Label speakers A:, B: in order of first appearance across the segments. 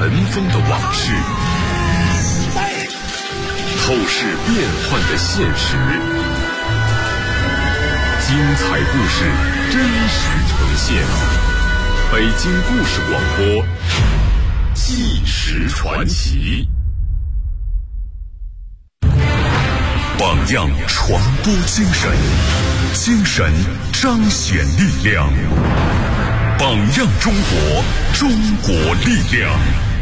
A: 尘封的往事，透视变幻的现实，精彩故事真实呈现。北京故事广播，纪实传奇。榜样传播精神，精神彰显力量。榜样中国，中国力量。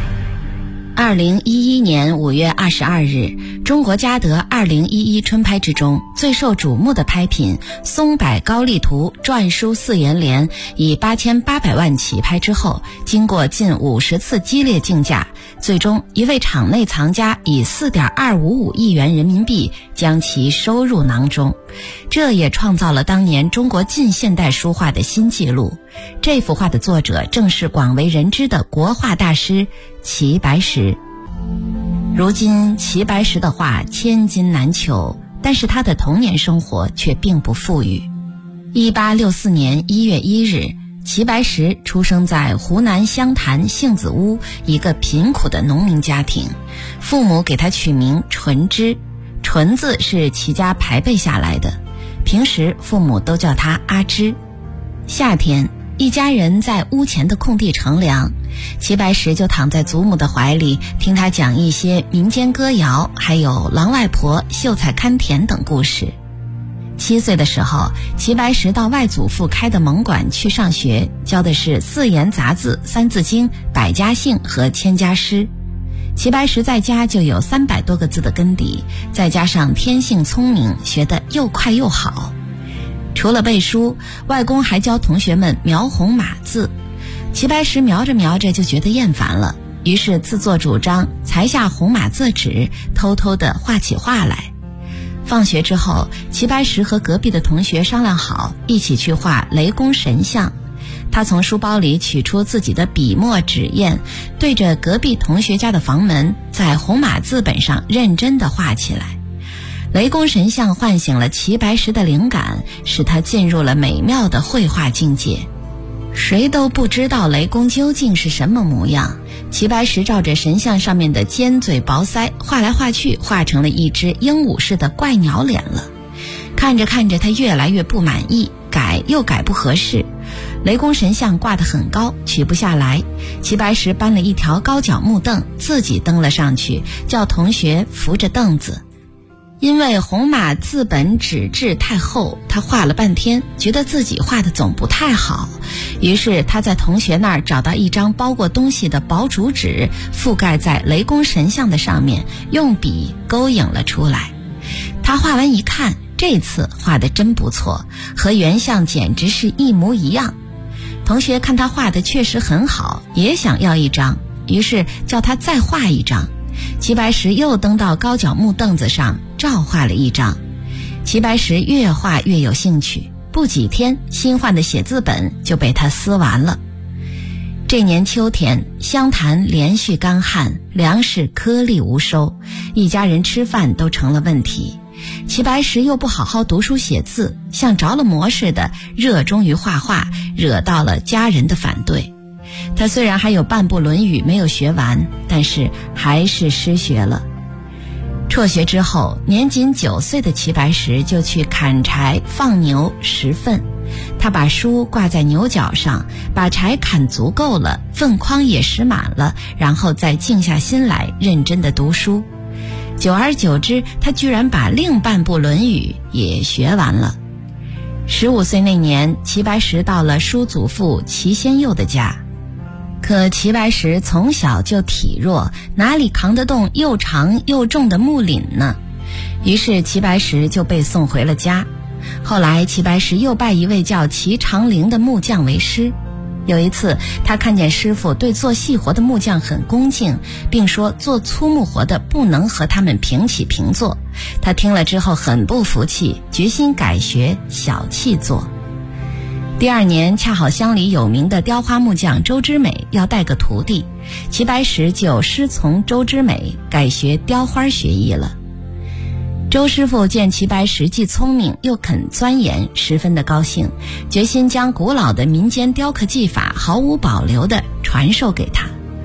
B: 2011年5月22日，中国嘉德2011春拍之中最受瞩目的拍品松柏高丽图篆书4言联以8800万起拍之后，经过近50次激烈竞价，最终一位场内藏家以4.255亿元人民币将其收入囊中，这也创造了当年中国近现代书画的新纪录。这幅画的作者正是广为人知的国画大师齐白石。如今齐白石的画千金难求，但是他的童年生活却并不富裕。1864年1月1日，齐白石出生在湖南湘潭杏子坞一个贫苦的农民家庭，父母给他取名纯之，纯字是齐家排辈下来的，平时父母都叫他阿芝。夏天，一家人在屋前的空地乘凉，齐白石就躺在祖母的怀里，听他讲一些民间歌谣，还有狼外婆、秀才看田等故事。7岁的时候，齐白石到外祖父开的蒙馆去上学，教的是4言杂字、三字经、百家姓和千家诗。齐白石在家就有300多个字的根底，再加上天性聪明，学得又快又好。除了背书，外公还教同学们描红码字。齐白石描着描着就觉得厌烦了，于是自作主张裁下红码字纸，偷偷地画起画来。放学之后，齐白石和隔壁的同学商量好，一起去画雷公神像。他从书包里取出自己的笔墨纸砚，对着隔壁同学家的房门，在红码字本上认真地画起来。雷公神像唤醒了齐白石的灵感，使他进入了美妙的绘画境界。谁都不知道雷公究竟是什么模样，齐白石照着神像上面的尖嘴薄腮画来画去，画成了一只鹦鹉似的怪鸟脸了。看着看着，他越来越不满意，改又改不合适。雷公神像挂得很高，取不下来。齐白石搬了一条高脚木凳，自己登了上去，叫同学扶着凳子。因为红码字本纸质太厚，他画了半天，觉得自己画的总不太好，于是他在同学那儿找到一张包过东西的薄竹纸，覆盖在雷公神像的上面，用笔勾影了出来。他画完一看，这次画得真不错，和原像简直是一模一样。同学看他画的确实很好，也想要一张，于是叫他再画一张。齐白石又登到高脚木凳子上，照画了一张。齐白石越画越有兴趣，不几天，新换的写字本就被他撕完了。这年秋天，湘潭连续干旱，粮食颗粒无收，一家人吃饭都成了问题。齐白石又不好好读书写字，像着了魔似的热衷于画画，惹到了家人的反对。他虽然还有半部《论语》没有学完，但是还是失学了。辍学之后，年仅9岁的齐白石就去砍柴、放牛、拾粪。他把书挂在牛角上，把柴砍足够了，粪筐也拾满了，然后再静下心来认真地读书。久而久之，他居然把另半部《论语》也学完了。15岁那年，齐白石到了叔祖父齐先佑的家。可齐白石从小就体弱，哪里扛得动又长又重的木檩呢？于是齐白石就被送回了家。后来齐白石又拜一位叫齐长龄的木匠为师。有一次，他看见师傅对做细活的木匠很恭敬，并说做粗木活的不能和他们平起平坐。他听了之后很不服气，决心改学小器作。第2年，恰好乡里有名的雕花木匠周之美要带个徒弟，齐白石就师从周之美，改学雕花学艺了。周师傅见齐白石既聪明又肯钻研，十分的高兴，决心将古老的民间雕刻技法毫无保留地传授给他。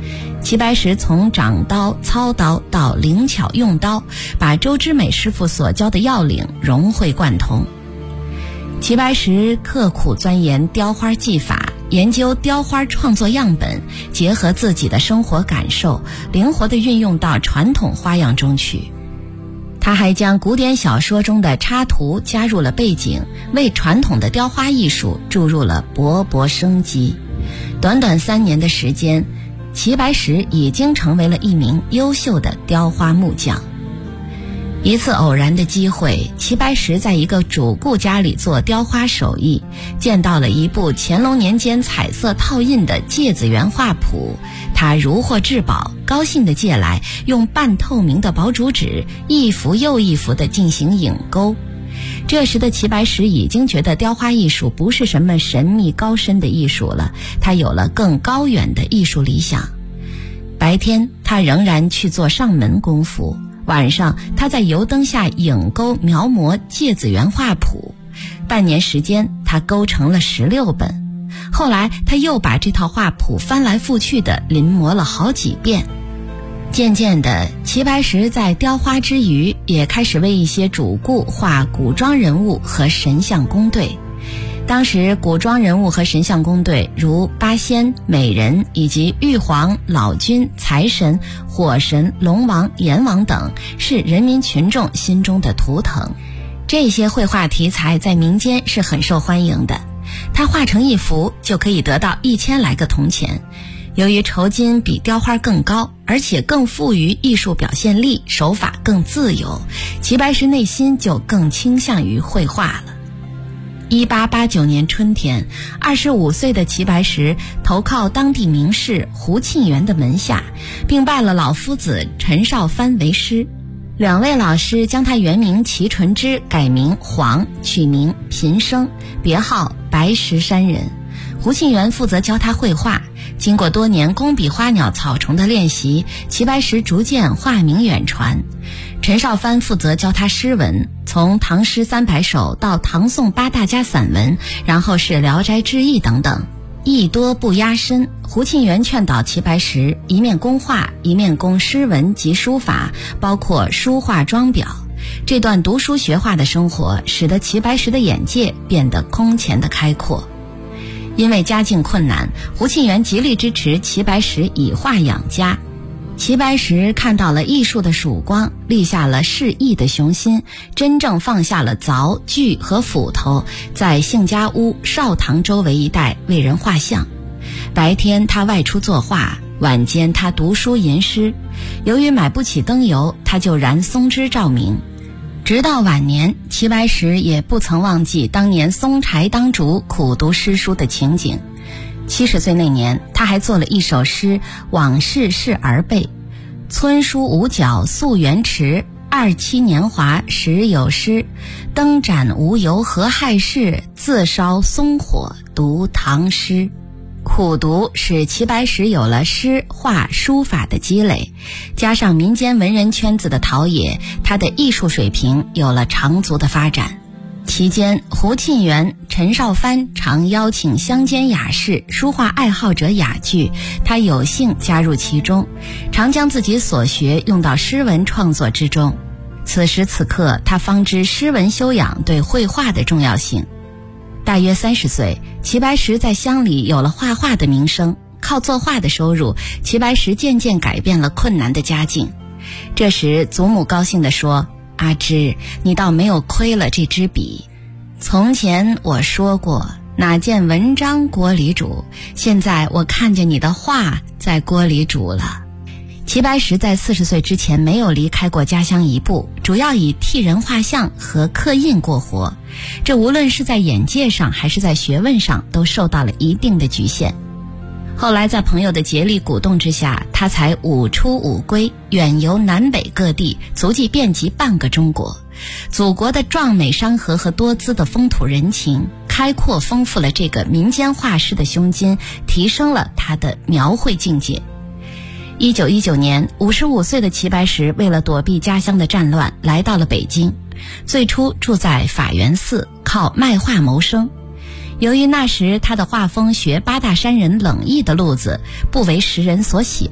B: 齐白石从掌刀、操刀到灵巧用刀，把周之美师傅所教的要领融会贯通。齐白石刻苦钻研雕花技法，研究雕花创作样本，结合自己的生活感受，灵活地运用到传统花样中去。他还将古典小说中的插图加入了背景，为传统的雕花艺术注入了勃勃生机。短短3年的时间，齐白石已经成为了一名优秀的雕花木匠。一次偶然的机会，齐白石在一个主顾家里做雕花手艺，见到了一部乾隆年间彩色套印的芥子园画谱，他如获至宝，高兴地借来，用半透明的薄竹纸一幅又一幅地进行影勾。这时的齐白石已经觉得雕花艺术不是什么神秘高深的艺术了，他有了更高远的艺术理想。白天他仍然去做上门功夫，晚上他在油灯下影勾描摹芥子园画谱，半年时间他勾成了16本。后来他又把这套画谱翻来覆去的临摹了好几遍。渐渐的，齐白石在雕花之余，也开始为一些主顾画古装人物和神像宫队。当时古装人物和神像宫队如八仙、美人以及玉皇、老君、财神、火神、龙王、阎王等，是人民群众心中的图腾。这些绘画题材在民间是很受欢迎的，他画成一幅就可以得到1000来个铜钱。由于酬金比雕花更高，而且更富于艺术表现力，手法更自由，齐白石内心就更倾向于绘画了。1889年春天，25岁的齐白石投靠当地名士胡沁园的门下，并拜了老夫子陈少藩为师。2位老师将他原名齐纯之改名黄，取名平生，别号白石山人。胡沁园负责教他绘画，经过多年工笔花鸟草虫的练习，齐白石逐渐画名远传。陈少藩负责教他诗文，从唐诗300首到唐宋8大家散文，然后是聊斋志异等等，艺多不压身。胡沁园劝导齐白石一面攻画，一面攻诗文及书法，包括书画装裱。这段读书学画的生活使得齐白石的眼界变得空前的开阔。因为家境困难，胡沁园极力支持齐白石以画养家。齐白石看到了艺术的曙光，立下了示意的雄心，真正放下了凿、锯和斧头，在杏家坞、少堂周围一带为人画像。白天他外出作画，晚间他读书吟诗。由于买不起灯油，他就燃松枝照明。直到晚年，齐白石也不曾忘记当年松柴当烛苦读诗书的情景。70岁那年，他还做了一首诗，往事是儿辈，村书五角溯源池，27年华时有诗，灯盏无油何害事，自烧松火读唐诗。苦读使齐白石有了诗画书法的积累，加上民间文人圈子的陶冶，他的艺术水平有了长足的发展。期间，胡沁园、陈少藩常邀请乡间雅士、书画爱好者雅聚，他有幸加入其中，常将自己所学用到诗文创作之中。此时此刻，他方知诗文修养对绘画的重要性。大约30岁，齐白石在乡里有了画画的名声，靠作画的收入，齐白石渐渐改变了困难的家境。这时祖母高兴地说：“阿芝，你倒没有亏了这支笔。从前我说过，哪见文章锅里煮，现在我看见你的画在锅里煮了。”齐白石在40岁之前没有离开过家乡一步，主要以替人画像和刻印过活，这无论是在眼界上还是在学问上都受到了一定的局限。后来在朋友的竭力鼓动之下，他才5出5归，远游南北各地，足迹遍及半个中国。祖国的壮美山河和多姿的风土人情，开阔丰富了这个民间画师的胸襟，提升了他的描绘境界。1919年，55岁的齐白石为了躲避家乡的战乱，来到了北京。最初住在法源寺，靠卖画谋生。由于那时他的画风学八大山人冷意的路子，不为时人所喜爱，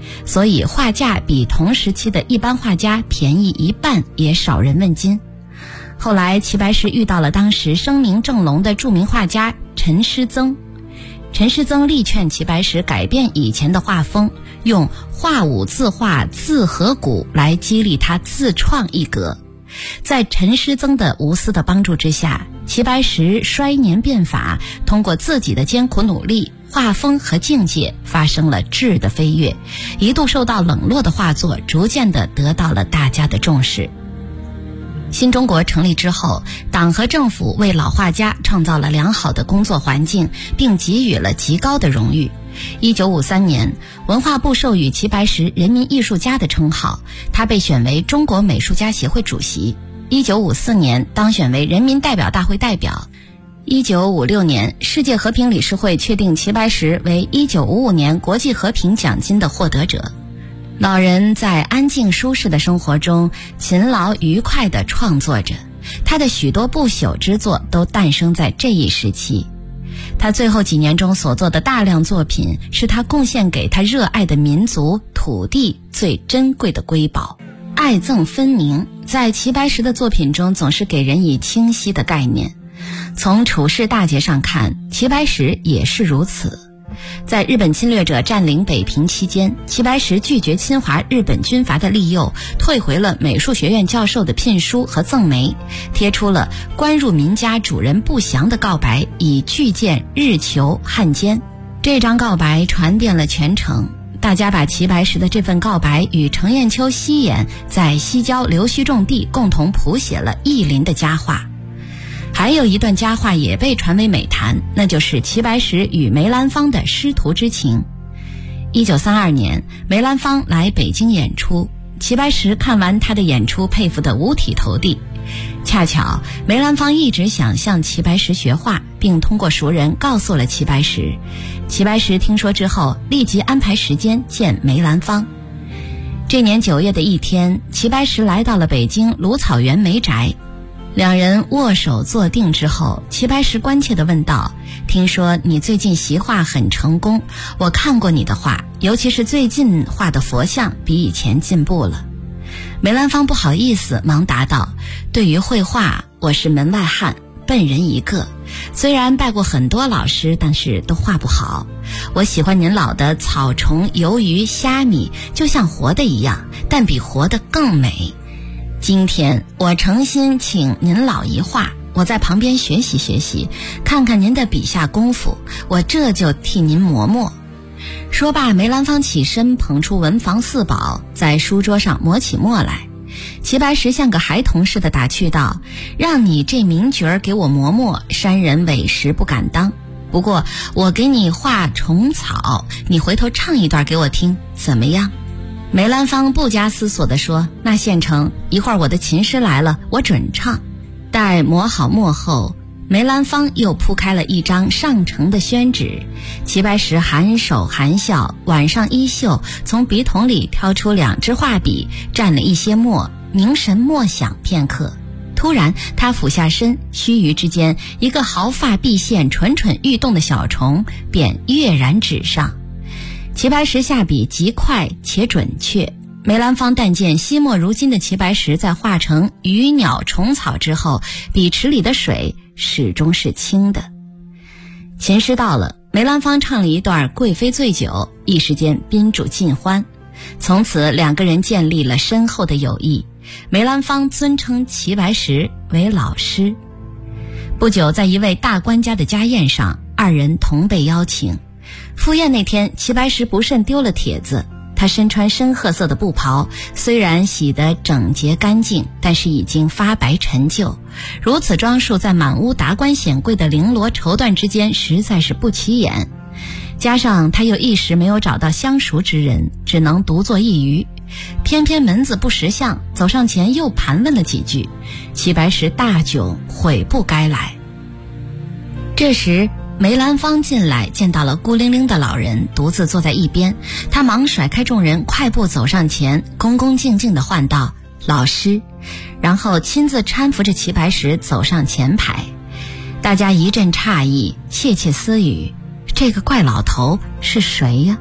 B: 所以画价比同时期的一般画家便宜一半，也少人问津。后来齐白石遇到了当时声名正隆的著名画家陈师曾，陈师曾力劝齐白石改变以前的画风，用画五字画字合骨来激励他自创一格。在陈师曾的无私的帮助之下，齐白石衰年变法，通过自己的艰苦努力，画风和境界发生了质的飞跃，一度受到冷落的画作逐渐地得到了大家的重视。新中国成立之后，党和政府为老画家创造了良好的工作环境，并给予了极高的荣誉。1953年，文化部授予齐白石人民艺术家的称号，他被选为中国美术家协会主席。1954年当选为人民代表大会代表。1956年，世界和平理事会确定齐白石为1955年国际和平奖金的获得者。老人在安静舒适的生活中勤劳愉快地创作着，他的许多不朽之作都诞生在这一时期。他最后几年中所做的大量作品，是他贡献给他热爱的民族土地最珍贵的瑰宝。爱憎分明，在齐白石的作品中总是给人以清晰的概念。从处世大节上看，齐白石也是如此。在日本侵略者占领北平期间，齐白石拒绝侵华日本军阀的利诱，退回了美术学院教授的聘书和赠媒，贴出了官入民家主人不详的告白，以拒见日求汉奸。这张告白传遍了全城，大家把齐白石的这份告白与程砚秋、西衍在西郊留须种地共同谱写了意林的佳话。还有一段佳话也被传为美谈，那就是齐白石与梅兰芳的师徒之情。1932年，梅兰芳来北京演出，齐白石看完他的演出，佩服得五体投地。恰巧梅兰芳一直想向齐白石学画，并通过熟人告诉了齐白石。齐白石听说之后，立即安排时间见梅兰芳。这年9月的一天，齐白石来到了北京芦草园梅宅。两人握手坐定之后，齐白石关切地问道：听说你最近习画很成功，我看过你的画，尤其是最近画的佛像比以前进步了。梅兰芳不好意思，忙答道：对于绘画，我是门外汉，笨人一个，虽然拜过很多老师，但是都画不好。我喜欢您老的草虫、鱿鱼、虾米，就像活的一样，但比活的更美。今天我诚心请您老一画，我在旁边学习学习，看看您的笔下功夫，我这就替您磨墨。说罢，梅兰芳起身捧出文房四宝，在书桌上磨起墨来。齐白石像个孩童似的打趣道：让你这名角儿给我磨墨，山人委实不敢当。不过我给你画虫草，你回头唱一段给我听，怎么样？梅兰芳不加思索地说：那现成，一会儿我的琴师来了，我准唱。待磨好墨后，梅兰芳又铺开了一张上乘的宣纸。齐白石含手含笑，挽上衣袖，从笔筒里挑出2支画笔，蘸了一些墨，凝神默想片刻。突然他俯下身，须臾之间，一个毫发毕现、蠢蠢欲动的小虫便跃然纸上。齐白石下笔极快且准确，梅兰芳但见惜墨如金的齐白石在画成鱼鸟虫草之后，笔池里的水始终是清的。琴师到了，梅兰芳唱了一段《贵妃醉酒》，一时间宾主尽欢。从此2个人建立了深厚的友谊。梅兰芳尊称齐白石为老师。不久，在一位大官家的家宴上，2人同被邀请。赴宴那天，齐白石不慎丢了帖子。他身穿深褐色的布袍，虽然洗得整洁干净，但是已经发白陈旧。如此装束在满屋达官显贵的绫罗绸缎之间，实在是不起眼。加上他又一时没有找到相熟之人，只能独坐一隅。偏偏门子不识相，走上前又盘问了几句。齐白石大窘，悔不该来。这时梅兰芳进来，见到了孤零零的老人独自坐在一边，他忙甩开众人，快步走上前，恭恭敬敬地唤道：老师，然后亲自搀扶着齐白石走上前排。大家一阵诧异，窃窃私语：这个怪老头是谁呀？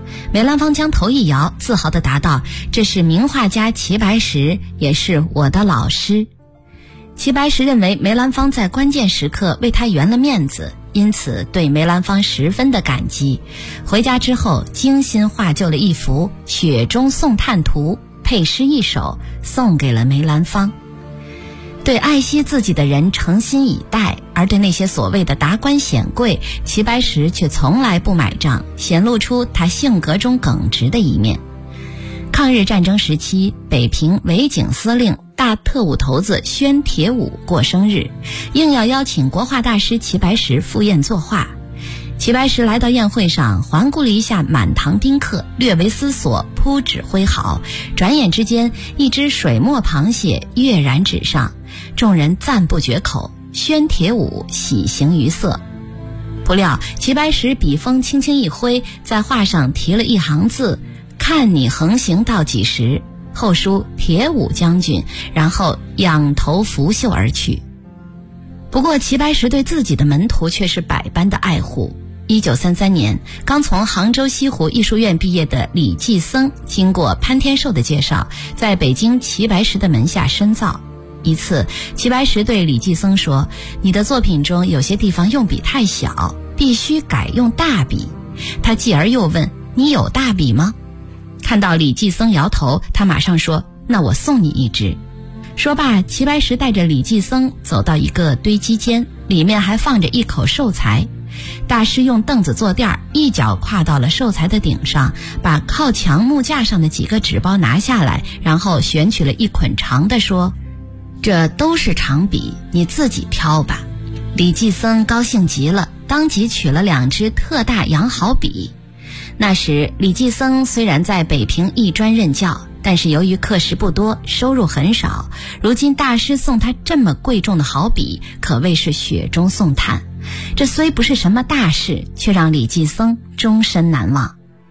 B: 梅兰芳将头一摇，自豪地答道：“这是名画家齐白石，也是我的老师。”齐白石认为梅兰芳在关键时刻为他圆了面子，因此对梅兰芳十分的感激。回家之后，精心画就了一幅《雪中送炭图》，配诗一首，送给了梅兰芳。对爱惜自己的人诚心以待，而对那些所谓的达官显贵，齐白石却从来不买账，显露出他性格中耿直的一面。抗日战争时期，北平伪警司令大特务头子宣铁武过生日，硬要邀请国画大师齐白石赴宴作画。齐白石来到宴会上，环顾了一下满堂宾客，略为思索，铺纸挥毫，转眼之间，一只水墨螃蟹跃然纸上，众人赞不绝口，宣铁武喜形于色。不料齐白石笔锋轻轻一挥，在画上题了一行字：“看你横行到几时”，后书铁武将军，然后仰头拂袖而去。不过齐白石对自己的门徒却是百般的爱护。1933年，刚从杭州西湖艺术院毕业的李济僧，经过潘天寿的介绍，在北京齐白石的门下深造。一次，齐白石对李济僧说：“你的作品中有些地方用笔太小，必须改用大笔。”他继而又问：“你有大笔吗？”看到李济僧摇头，他马上说：“那我送你一支。”说罢，齐白石带着李济僧走到一个堆积间，里面还放着一口寿材。大师用凳子坐垫，一脚跨到了寿材的顶上，把靠墙木架上的几个纸包拿下来，然后选取了一捆长的，说：“这都是长笔，你自己挑吧。”李济僧高兴极了，当即取了2支特大羊毫笔。那时李济僧虽然在北平艺专任教，但是由于课时不多，收入很少，如今大师送他这么贵重的毫笔，可谓是雪中送炭。这虽不是什么大事，却让李济僧终身难忘。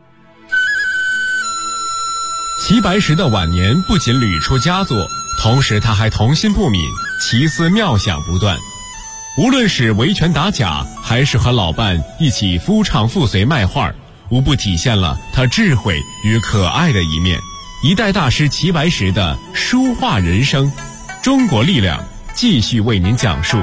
C: 齐白石的晚年不仅屡出佳作，同时他还童心不泯，奇思妙想不断。无论是维权打假，还是和老伴一起夫唱妇随卖画，无不体现了他智慧与可爱的一面。一代大师齐白石的书画人生，中国力量继续为您讲述。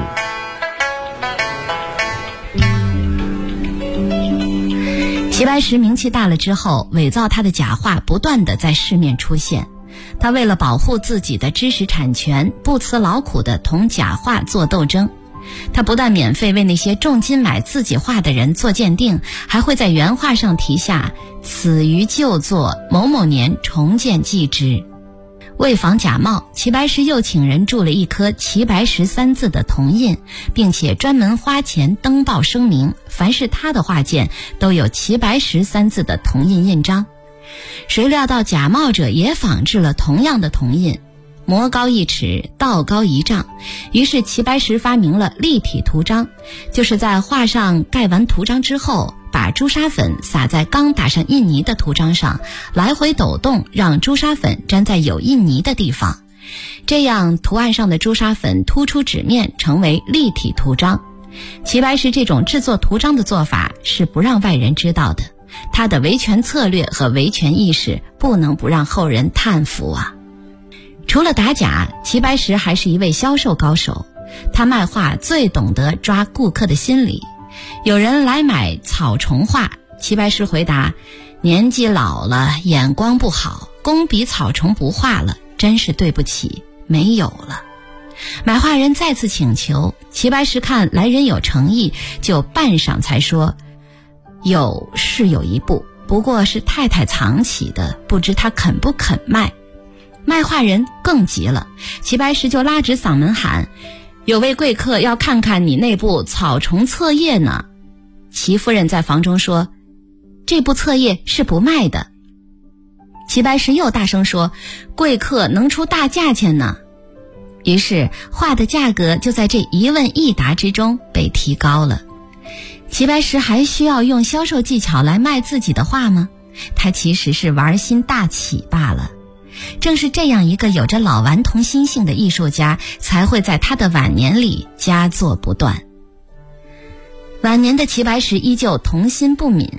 B: 齐白石名气大了之后，伪造他的假画不断地在市面出现。他为了保护自己的知识产权，不辞劳苦地同假画做斗争。他不但免费为那些重金买自己画的人做鉴定，还会在原画上题下“此于旧作，某某年重建记之”。为防假冒，齐白石又请人铸了一颗齐白石3字的铜印，并且专门花钱登报声明，凡是他的画件都有齐白石3字的铜印印章。谁料到假冒者也仿制了同样的铜印，魔高1尺，道高1丈，于是齐白石发明了立体图章，就是在画上盖完图章之后，把朱砂粉撒在刚打上印泥的图章上，来回抖动，让朱砂粉粘在有印泥的地方，这样图案上的朱砂粉突出纸面，成为立体图章。齐白石这种制作图章的做法是不让外人知道的，他的维权策略和维权意识不能不让后人叹服啊。除了打假，齐白石还是一位销售高手。他卖画最懂得抓顾客的心理。有人来买草虫画，齐白石回答：“年纪老了，眼光不好，工笔草虫不画了，真是对不起，没有了。”买画人再次请求，齐白石看来人有诚意，就半晌才说：“有是有一部，不过是太太藏起的，不知他肯不肯卖。”卖画人更急了，齐白石就拉直嗓门喊：“有位贵客要看看你那部草虫册页呢。”齐夫人在房中说：“这部册页是不卖的。”齐白石又大声说：“贵客能出大价钱呢。”于是画的价格就在这一问一答之中被提高了。齐白石还需要用销售技巧来卖自己的画吗？他其实是玩心大起罢了。正是这样一个有着老顽童心性的艺术家，才会在他的晚年里佳作不断。晚年的齐白石依旧童心不泯，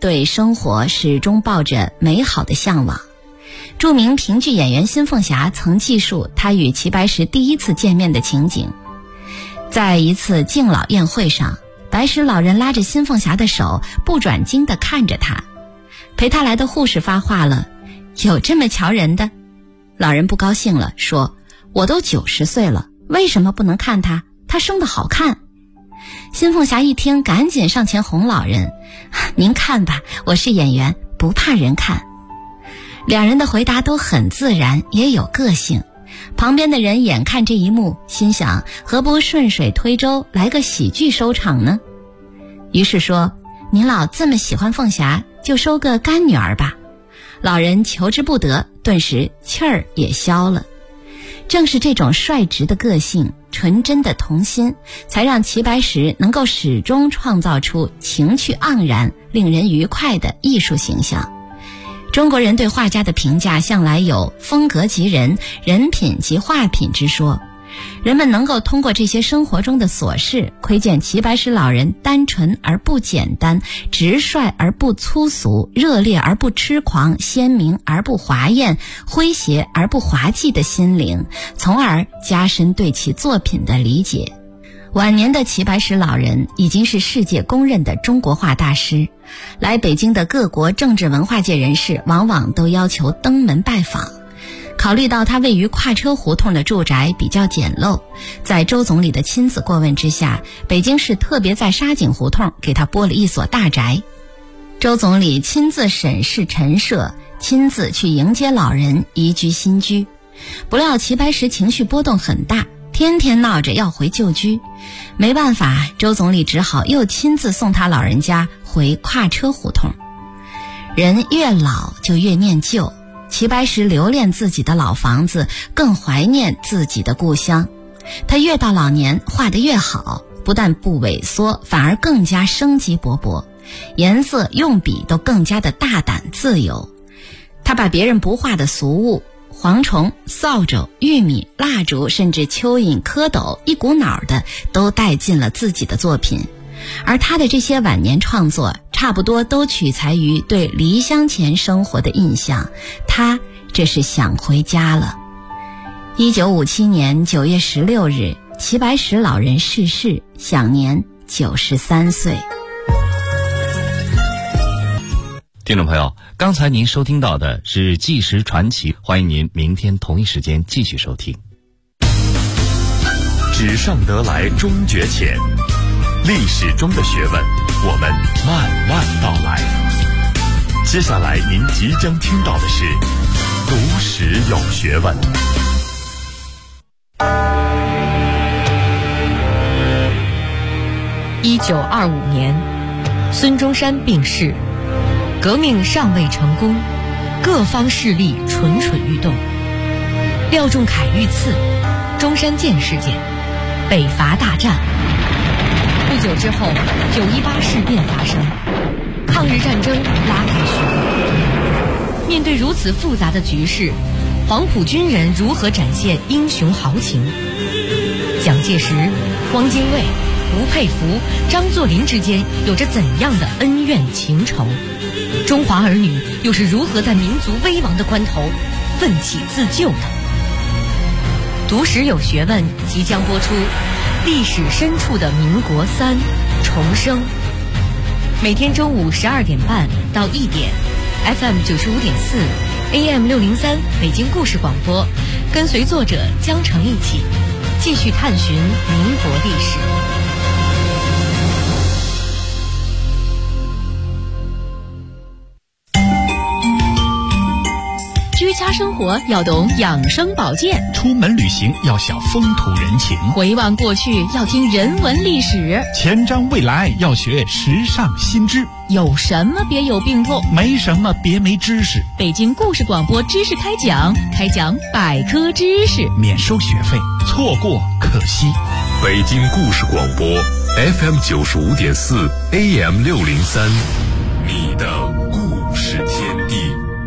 B: 对生活始终抱着美好的向往。著名评剧演员新凤霞曾记述她与齐白石第一次见面的情景。在一次敬老宴会上，白石老人拉着新凤霞的手，不转睛地看着她。陪她来的护士发话了：“有这么瞧人的？”老人不高兴了，说：“我都90岁了，为什么不能看她？她生得好看。”新凤霞一听，赶紧上前哄老人：“您看吧，我是演员，不怕人看。”两人的回答都很自然，也有个性。旁边的人眼看这一幕，心想何不顺水推舟，来个喜剧收场呢？于是说：“您老这么喜欢凤霞，就收个干女儿吧。”老人求之不得，顿时气儿也消了。正是这种率直的个性，纯真的童心，才让齐白石能够始终创造出情趣盎然、令人愉快的艺术形象。中国人对画家的评价向来有风格即人，人品即画品之说。人们能够通过这些生活中的琐事，窥见齐白石老人单纯而不简单，直率而不粗俗，热烈而不痴狂，鲜明而不华艳，诙谐而不滑稽的心灵，从而加深对其作品的理解。晚年的齐白石老人已经是世界公认的中国画大师，来北京的各国政治文化界人士往往都要求登门拜访。考虑到他位于跨车胡同的住宅比较简陋，在周总理的亲自过问之下，北京市特别在沙井胡同给他拨了一所大宅。周总理亲自审视陈设，亲自去迎接老人移居新居。不料齐白石情绪波动很大，天天闹着要回旧居。没办法，周总理只好又亲自送他老人家回跨车胡同。人越老就越念旧，齐白石留恋自己的老房子，更怀念自己的故乡。他越到老年画得越好，不但不萎缩，反而更加生机勃勃，颜色用笔都更加的大胆自由。他把别人不画的俗物，蝗虫、扫帚、玉米、蜡烛，甚至蚯蚓、蝌蚪，一股脑的都带进了自己的作品。而他的这些晚年创作差不多都取材于对离乡前生活的印象，他这是想回家了。1957年9月16日，齐白石老人逝世，享年93岁。
D: 听众朋友，刚才您收听到的是《纪实传奇》，欢迎您明天同一时间继续收听。
A: 纸上得来终觉浅，历史中的学问，我们慢慢道来。接下来您即将听到的是读史有学问。
E: 1925年，孙中山病逝，革命尚未成功，各方势力蠢蠢欲动。廖仲恺遇刺，中山舰事件，北伐大战。不久之后，918事变发生，抗日战争拉开序幕。面对如此复杂的局势，黄埔军人如何展现英雄豪情？蒋介石、汪精卫、吴佩孚、张作霖之间有着怎样的恩怨情仇？中华儿女又是如何在民族危亡的关头奋起自救的？读史有学问即将播出，历史深处的民国3重生。每天中午12点半到1点 ，FM 95.4 AM 603北京故事广播，跟随作者江城一起继续探寻民国历史。居家生活要懂养生保健，
F: 出门旅行要晓风土人情，
E: 回望过去要听人文历史，
F: 前瞻未来要学时尚新知。
E: 有什么别有病痛，
F: 没什么别没知识。
E: 北京故事广播知识开讲，开讲百科知识，
F: 免收学费，错过可惜。
A: 北京故事广播 FM 95.4 AM 603，你的故事天地。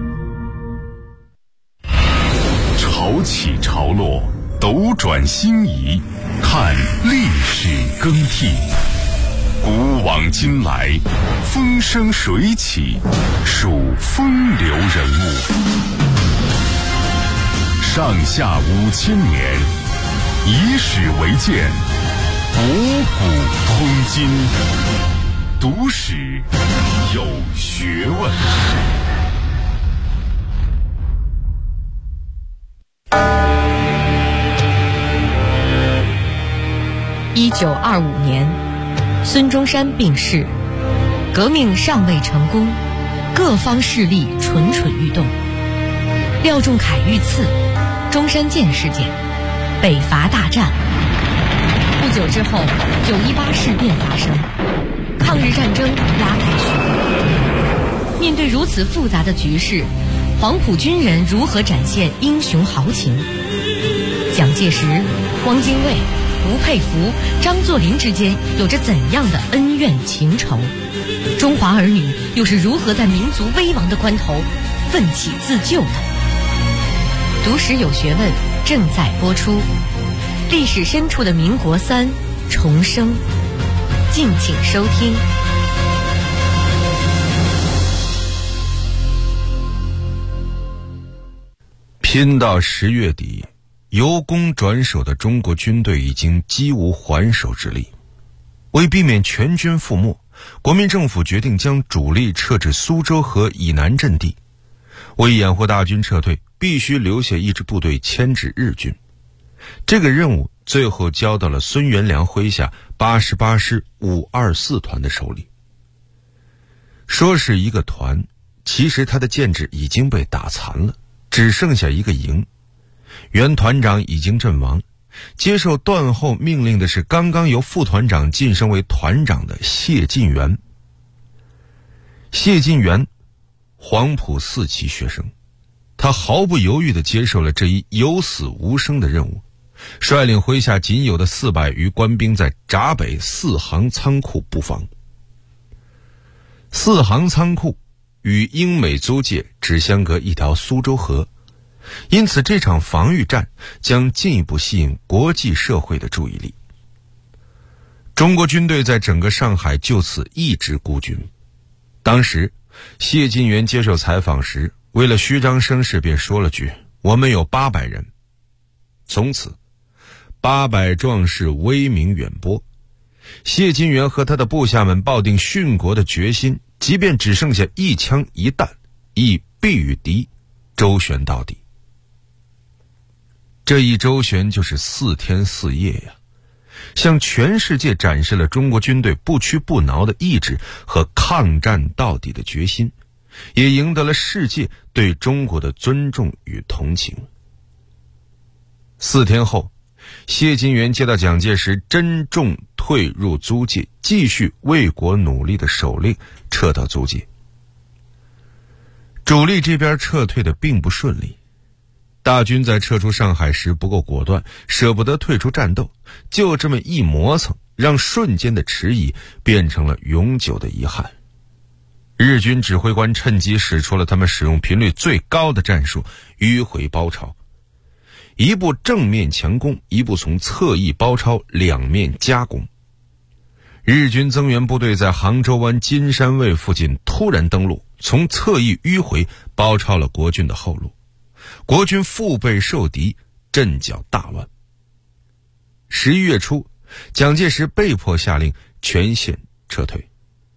A: 潮起潮落，斗转星移，看历史更替。 古往今来，风生水起，数风流人物。上下5000年，以史为鉴，博古通今。读史有学问。
E: 1925年，孙中山病逝，革命尚未成功，各方势力蠢蠢欲动。廖仲恺遇刺，中山舰事件，北伐大战。不久之后，918事变发生，抗日战争拉开序幕。面对如此复杂的局势，黄埔军人如何展现英雄豪情？蒋介石、汪精卫、吴佩孚、张作霖之间有着怎样的恩怨情仇？中华儿女又是如何在民族危亡的关头奋起自救的？读史有学问正在播出，历史深处的民国3重生，敬请收听。
G: 拼到10月底，由攻转守的中国军队已经几无还手之力。为避免全军覆没，国民政府决定将主力撤至苏州河以南阵地。为掩护大军撤退，必须留下一支部队牵制日军。这个任务最后交到了孙元良麾下88师524团的手里。说是一个团，其实他的建制已经被打残了，只剩下一个营。原团长已经阵亡，接受断后命令的是刚刚由副团长晋升为团长的谢晋元。谢晋元，黄埔4期学生，他毫不犹豫地接受了这一有死无生的任务，率领麾下仅有的400余官兵在闸北4行仓库布防。4行仓库与英美租界只相隔一条苏州河，因此这场防御战将进一步吸引国际社会的注意力。中国军队在整个上海就此一支孤军。当时谢晋元接受采访时，为了虚张声势便说了句：我们有800人。从此800壮士威名远播。谢晋元和他的部下们抱定殉国的决心，即便只剩下一枪一弹，亦必与敌周旋到底。这一周旋就是4天4夜呀，向全世界展示了中国军队不屈不挠的意志和抗战到底的决心，也赢得了世界对中国的尊重与同情。4天后，谢晋元接到蒋介石珍重退入租界，继续为国努力的手令，撤到租界。主力这边撤退的并不顺利，大军在撤出上海时不够果断，舍不得退出战斗，就这么一磨蹭，让瞬间的迟疑变成了永久的遗憾。日军指挥官趁机使出了他们使用频率最高的战术——迂回包抄。一步正面强攻，一步从侧翼包抄，两面夹攻。日军增援部队在杭州湾金山卫附近突然登陆，从侧翼迂回包抄了国军的后路。国军腹背受敌，阵脚大乱。11月初，蒋介石被迫下令全线撤退。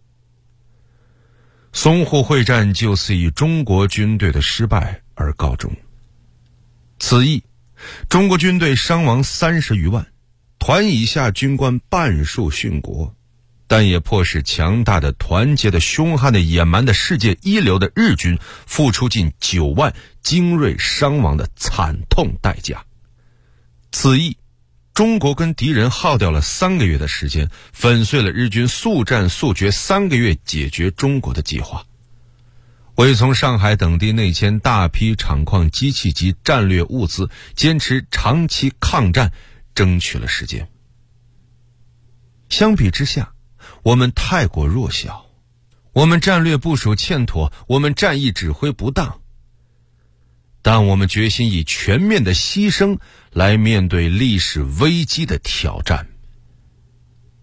G: 淞沪会战就此以中国军队的失败而告终。此役，中国军队伤亡30余万，团以下军官半数殉国，但也迫使强大的、团结的、凶悍的、野蛮的、世界一流的日军付出近9万精锐伤亡的惨痛代价。此役，中国跟敌人耗掉了3个月的时间，粉碎了日军速战速决3个月解决中国的计划。为从上海等地内迁大批厂矿机器及战略物资，坚持长期抗战争取了时间。相比之下，我们太过弱小，我们战略部署欠妥，我们战役指挥不当，但我们决心以全面的牺牲来面对历史危机的挑战。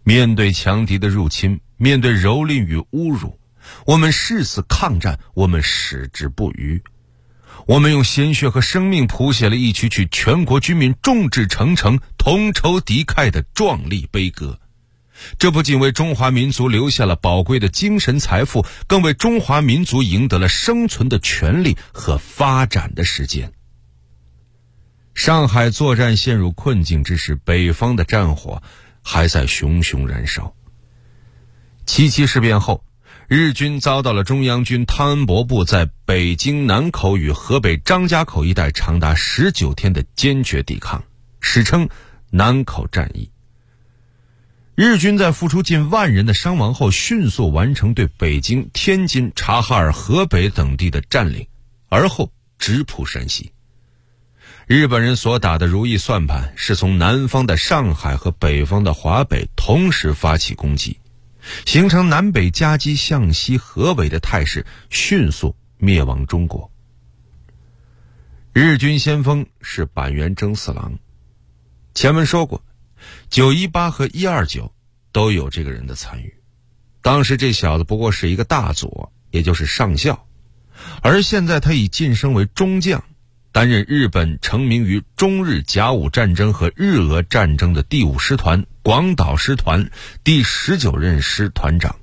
G: 面对强敌的入侵，面对蹂躏与侮辱，我们誓死抗战，我们矢志不渝。我们用鲜血和生命谱写了一曲曲全国军民众志成城、同仇敌忾的壮丽悲歌。这不仅为中华民族留下了宝贵的精神财富，更为中华民族赢得了生存的权利和发展的时间。上海作战陷入困境之时，北方的战火还在熊熊燃烧。七七事变后，日军遭到了中央军汤恩伯部在北京南口与河北张家口一带长达19天的坚决抵抗，史称南口战役。日军在付出近万人的伤亡后，迅速完成对北京、天津、察哈尔、河北等地的占领，而后直扑山西。日本人所打的如意算盘是从南方的上海和北方的华北同时发起攻击，形成南北夹击向西合围的态势，迅速灭亡中国。日军先锋是板垣征四郎，前文说过918和129都有这个人的参与。当时这小子不过是一个大佐，也就是上校，而现在他已晋升为中将，担任日本成名于中日甲午战争和日俄战争的第5师团广岛师团第19任师团长。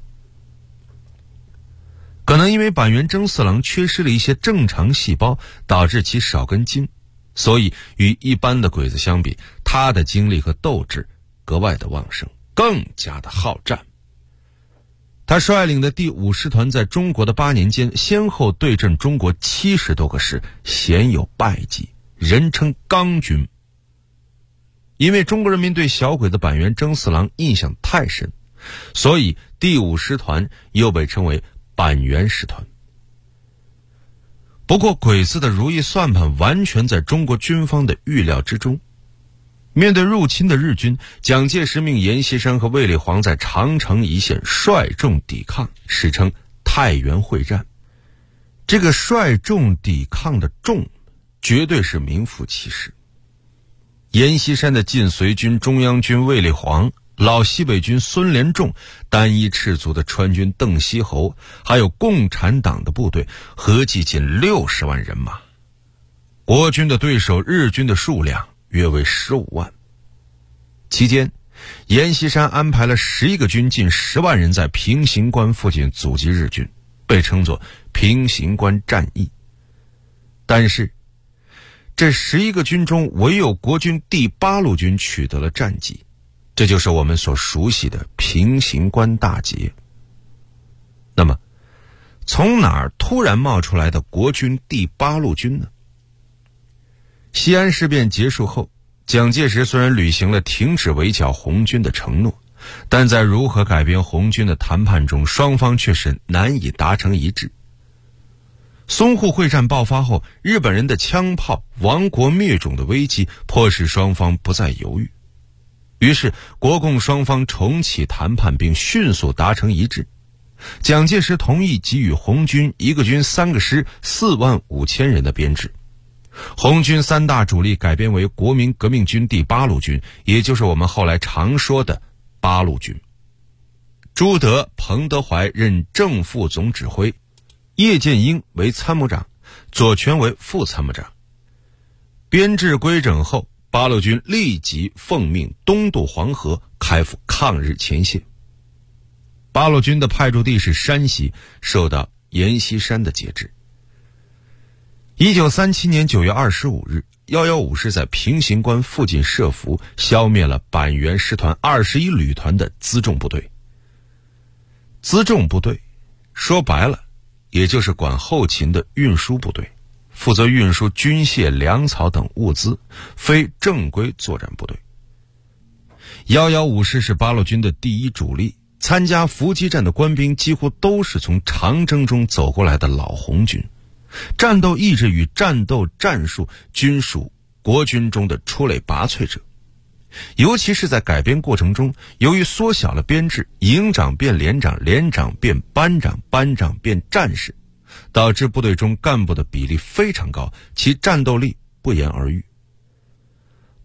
G: 可能因为板垣征四郎缺失了一些正常细胞，导致其少根筋，所以与一般的鬼子相比，他的精力和斗志格外的旺盛，更加的好战。他率领的第5师团在中国的8年间，先后对阵中国70多个师，鲜有败绩，人称钢军。因为中国人民对小鬼子板垣征四郎印象太深，所以第5师团又被称为板垣师团。不过鬼子的如意算盘完全在中国军方的预料之中。面对入侵的日军，蒋介石命阎锡山和卫立煌在长城一线率众抵抗，史称太原会战。这个率众抵抗的众绝对是名副其实。阎锡山的晋绥军、中央军卫立煌、老西北军孙连仲、单一赤足的川军邓锡侯，还有共产党的部队，合计近60万人马。国军的对手日军的数量约为15万。期间，阎锡山安排了11个军近10万人在平型关附近阻击日军，被称作平型关战役。但是这11个军中，唯有国军第8路军取得了战绩，这就是我们所熟悉的平型关大捷。那么从哪儿突然冒出来的国军第8路军呢？西安事变结束后，蒋介石虽然履行了停止围剿红军的承诺，但在如何改编红军的谈判中，双方却是难以达成一致。淞沪会战爆发后，日本人的枪炮亡国灭种的危机迫使双方不再犹豫，于是国共双方重启谈判，并迅速达成一致。蒋介石同意给予红军1个军3个师4万5千人的编制，红军3大主力改编为国民革命军第8路军，也就是我们后来常说的8路军。朱德、彭德怀任正副总指挥，叶剑英为参谋长，左权为副参谋长。编制规整后，8路军立即奉命东渡黄河，开赴抗日前线。8路军的派驻地是山西，受到阎锡山的节制。1937年9月25日，115师在平型关附近设伏，消灭了板垣师团21旅团的辎重部队。辎重部队说白了也就是管后勤的运输部队，负责运输军械、粮草等物资，非正规作战部队。115师是8路军的第1主力，参加伏击战的官兵几乎都是从长征中走过来的老红军，战斗意志与战斗战术均属国军中的出类拔萃者。尤其是在改编过程中，由于缩小了编制，营长变连长，连长变班长，班长变战士，导致部队中干部的比例非常高，其战斗力不言而喻。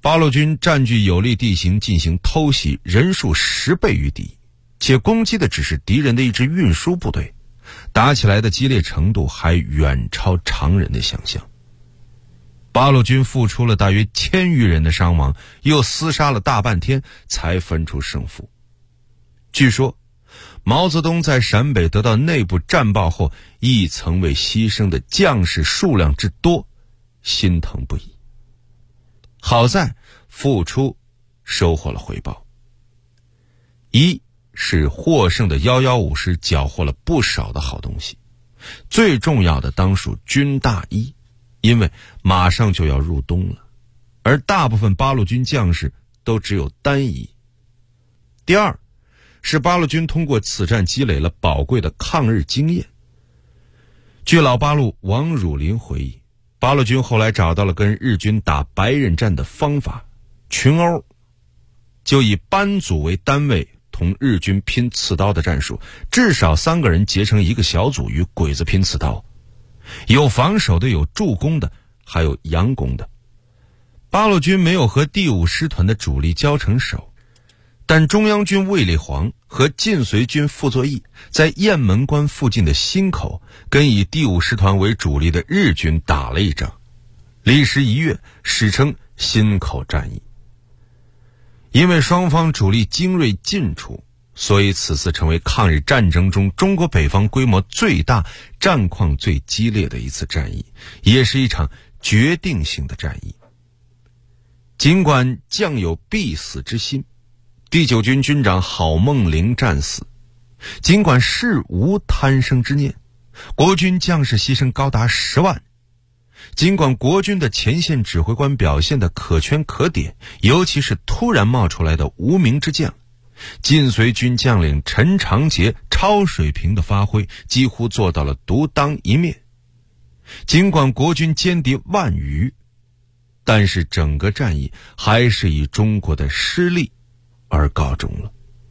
G: 八路军占据有利地形进行偷袭，人数10倍于敌，且攻击的只是敌人的一支运输部队，打起来的激烈程度还远超常人的想象。八路军付出了大约1000余人的伤亡，又厮杀了大半天才分出胜负。据说毛泽东在陕北得到内部战报后，亦曾为牺牲的将士数量之多心疼不已。好在付出收获了回报，一是获胜的115师缴获了不少的好东西，最重要的当属军大衣，因为马上就要入冬了，而大部分八路军将士都只有单衣。第二是八路军通过此战积累了宝贵的抗日经验。据老八路王汝霖回忆，八路军后来找到了跟日军打白刃战的方法，群殴，就以班组为单位同日军拼刺刀的战术，至少3个人结成一个小组与鬼子拼刺刀，有防守的，有助攻的，还有佯攻的。八路军没有和第5师团的主力交成手，但中央军卫立煌和晋绥军傅作义在雁门关附近的新口跟以第5师团为主力的日军打了一仗，历时1月，史称新口战役。因为双方主力精锐尽出，所以此次成为抗日战争中中国北方规模最大、战况最激烈的一次战役，也是一场决定性的战役。尽管将有必死之心，第9军军长郝梦龄战死，尽管事无贪生之念，国军将士牺牲高达10万，尽管国军的前线指挥官表现得可圈可点，尤其是突然冒出来的无名之将，晋绥军将领陈长捷超水平的发挥，几乎做到了独当一面。尽管国军歼敌万余，但是整个战役还是以中国的失利而告终了。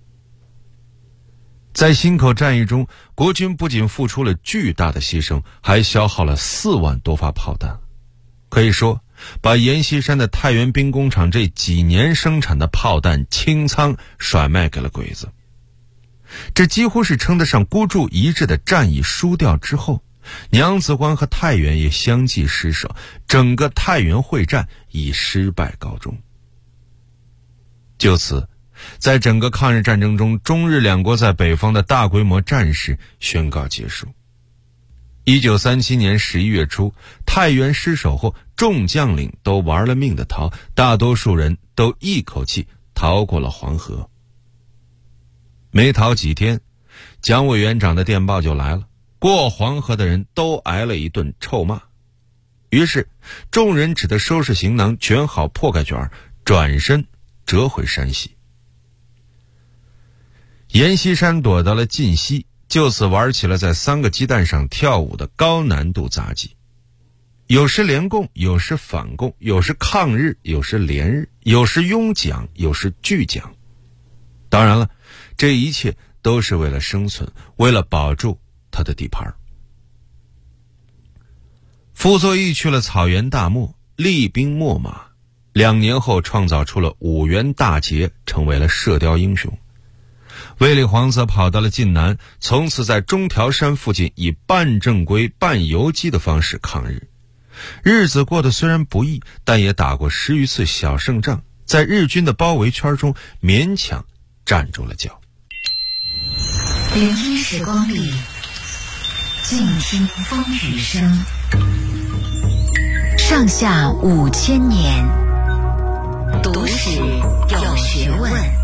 G: 在新口战役中，国军不仅付出了巨大的牺牲，还消耗了4万多发炮弹，可以说把阎锡山的太原兵工厂这几年生产的炮弹清仓甩卖给了鬼子。这几乎是称得上孤注一掷的战役输掉之后，娘子关和太原也相继失守，整个太原会战以失败告终。就此，在整个抗日战争中，中日两国在北方的大规模战事宣告结束。1937年11月初，太原失守后，众将领都玩了命的逃，大多数人都一口气逃过了黄河。没逃几天，蒋委员长的电报就来了，过黄河的人都挨了一顿臭骂。于是众人只得收拾行囊，卷好破盖卷，转身折回山西。阎锡山躲到了晋西，就此玩起了在3个鸡蛋上跳舞的高难度杂技，有时联共，有时反共，有时抗日，有时联日，有时拥蒋，有时拒蒋。当然了，这一切都是为了生存，为了保住他的地盘。傅作义去了草原大漠，厉兵秣马，2年后创造出了5员大捷，成为了射雕英雄。卫立煌则跑到了晋南，从此在中条山附近以半正规半游击的方式抗日。日子过得虽然不易，但也打过10余次小胜仗，在日军的包围圈中勉强站住了脚。
B: 聆听时光里，静听风雨声。上下5000年，读史有学问。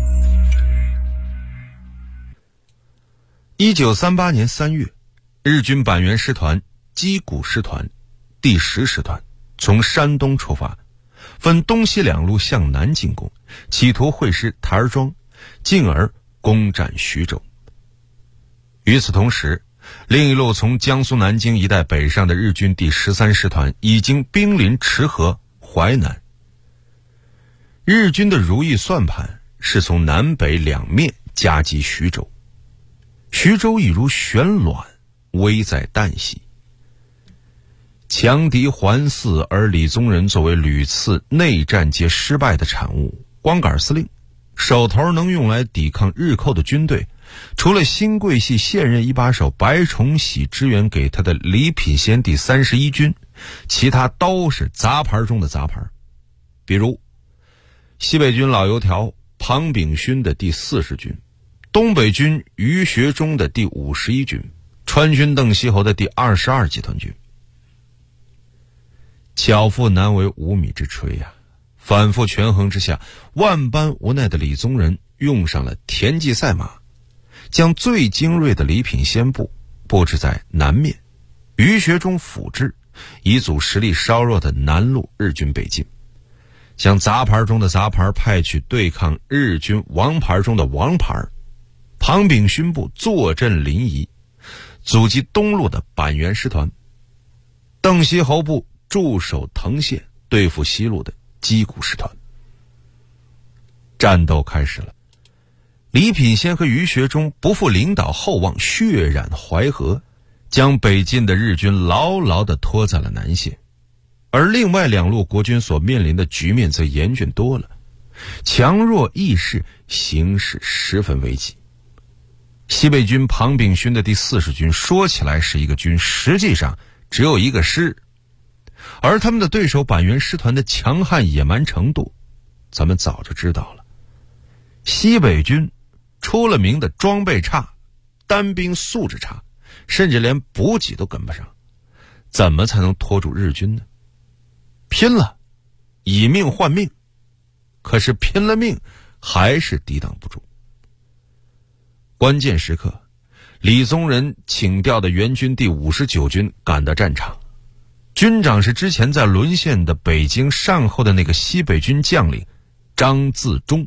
G: 1938年3月，日军板垣师团、矶谷师团、第10师团从山东出发，分东西2路向南进攻，企图会师台儿庄，进而攻占徐州。与此同时，另一路从江苏南京一带北上的日军第13师团已经兵临池河、淮南。日军的如意算盘是从南北2面夹击徐州，徐州已如悬卵，危在旦夕。 强敌环伺，而李宗仁作为屡次内战皆失败的产物，光杆司令，手头能用来抵抗日寇的军队，除了新桂系现任一把手白崇禧支援给他的李品仙第31军，其他都是杂牌中的杂牌。比如西北军老油条庞炳勋的第40军，东北军于学忠的第51军，川军邓锡侯的第22集团军。巧妇难为无米之炊呀，反复权衡之下，万般无奈的李宗仁用上了田忌赛马，将最精锐的李品仙部布置在南面，于学忠辅之，以阻实力稍弱的南路日军北进，将杂牌中的杂牌派去对抗日军王牌中的王牌，庞炳勋部坐镇临沂，阻击东路的板垣师团，邓锡侯部驻守藤县，对付西路的矶谷师团。战斗开始了，李品仙和于学忠不负领导厚望，血染淮河，将北进的日军牢牢地拖在了南线。而另外两路国军所面临的局面则严峻多了，强弱易势，形势十分危急。西北军庞炳勋的第40军说起来是一个军，实际上只有一个师，而他们的对手板垣师团的强悍野蛮程度，咱们早就知道了。西北军出了名的装备差，单兵素质差，甚至连补给都跟不上，怎么才能拖住日军呢？拼了，以命换命，可是拼了命还是抵挡不住。关键时刻，李宗仁请调的援军第59军赶到战场，军长是之前在沦陷的北京善后的那个西北军将领张自忠。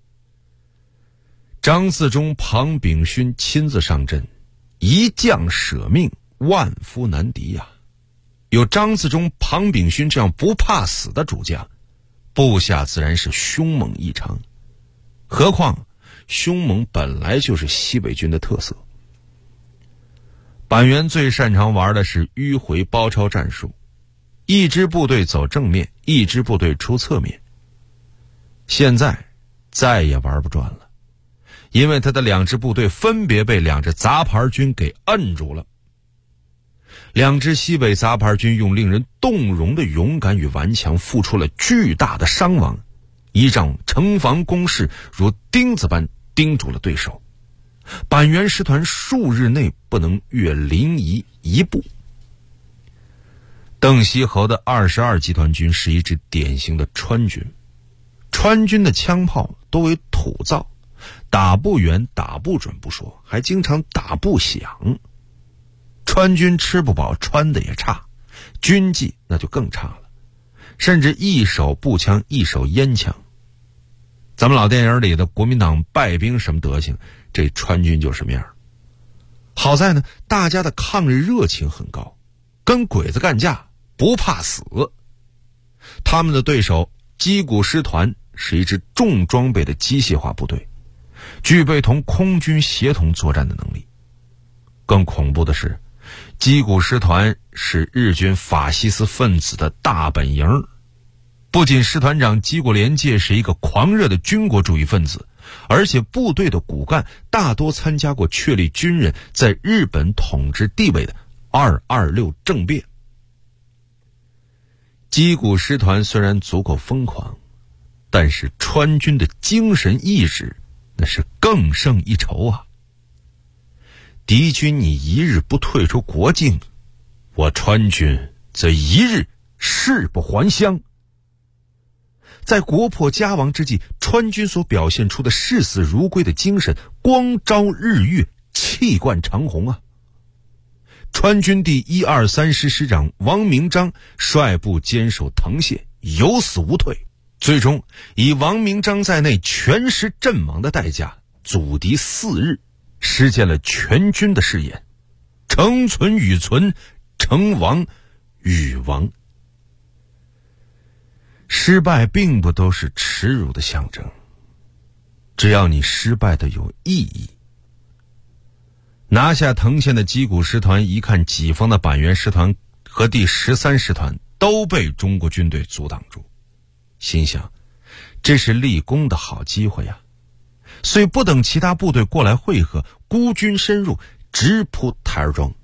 G: 张自忠、庞炳勋亲自上阵，一将舍命，万夫难敌呀。有张自忠、庞炳勋这样不怕死的主将，部下自然是凶猛异常。何况凶猛本来就是西北军的特色。板垣最擅长玩的是迂回包抄战术，一支部队走正面，一支部队出侧面。现在再也玩不转了，因为他的两支部队分别被两支杂牌军给摁住了。两支西北杂牌军用令人动容的勇敢与顽强付出了巨大的伤亡，依仗城防工事如钉子般盯住了对手。板垣师团数日内不能越临沂一步。邓锡侯的22集团军是一支典型的川军，川军的枪炮多为土造，打不远打不准不说，还经常打不响。川军吃不饱，穿的也差，军纪那就更差了，甚至一手步枪一手烟枪。咱们老电影里的国民党败兵什么德行，这川军就什么样。好在呢，大家的抗日热情很高，跟鬼子干架不怕死。他们的对手矶谷师团是一支重装备的机械化部队，具备同空军协同作战的能力。更恐怖的是，矶谷师团是日军法西斯分子的大本营。不仅师团长矶谷廉介是一个狂热的军国主义分子，而且部队的骨干大多参加过确立军人在日本统治地位的226政变。矶谷师团虽然足够疯狂，但是川军的精神意志那是更胜一筹啊。敌军你一日不退出国境，我川军则一日誓不还乡。在国破家亡之际，川军所表现出的视死如归的精神，光昭日月，气贯长虹啊！川军第123师师长王明章率部坚守藤县，有死无退，最终以王明章在内全师阵亡的代价，阻敌4日，实现了全军的誓言：城存与存，城亡与亡。失败并不都是耻辱的象征，只要你失败的有意义。拿下藤县的矶谷师团一看己方的板垣师团和第13师团都被中国军队阻挡住，心想这是立功的好机会呀，遂不等其他部队过来会合，孤军深入，直扑台儿庄。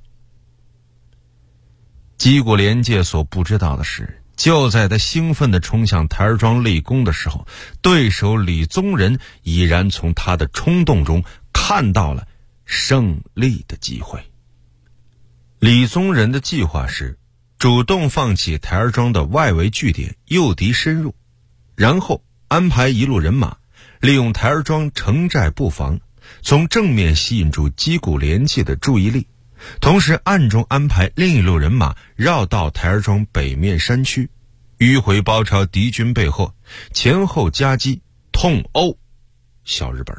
G: 矶谷廉介所不知道的是，就在他兴奋地冲向台儿庄立功的时候，对手李宗仁已然从他的冲动中看到了胜利的机会。李宗仁的计划是主动放弃台儿庄的外围据点，诱敌深入，然后安排一路人马利用台儿庄城寨布防，从正面吸引住矶谷廉介的注意力，同时暗中安排另一路人马绕到台儿庄北面山区，迂回包抄敌军背后，前后夹击，痛殴小日本。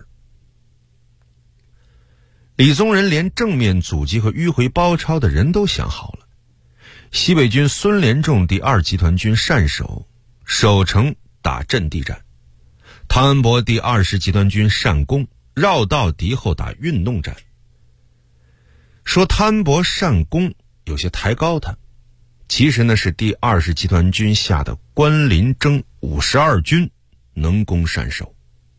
G: 李宗仁连正面阻击和迂回包抄的人都想好了。西北军孙连仲第2集团军善守，守城打阵地战；汤恩伯第20集团军善攻，绕道敌后打运动战。说汤恩伯善攻有些抬高他，其实呢是第20集团军下的关林征52军能攻善守。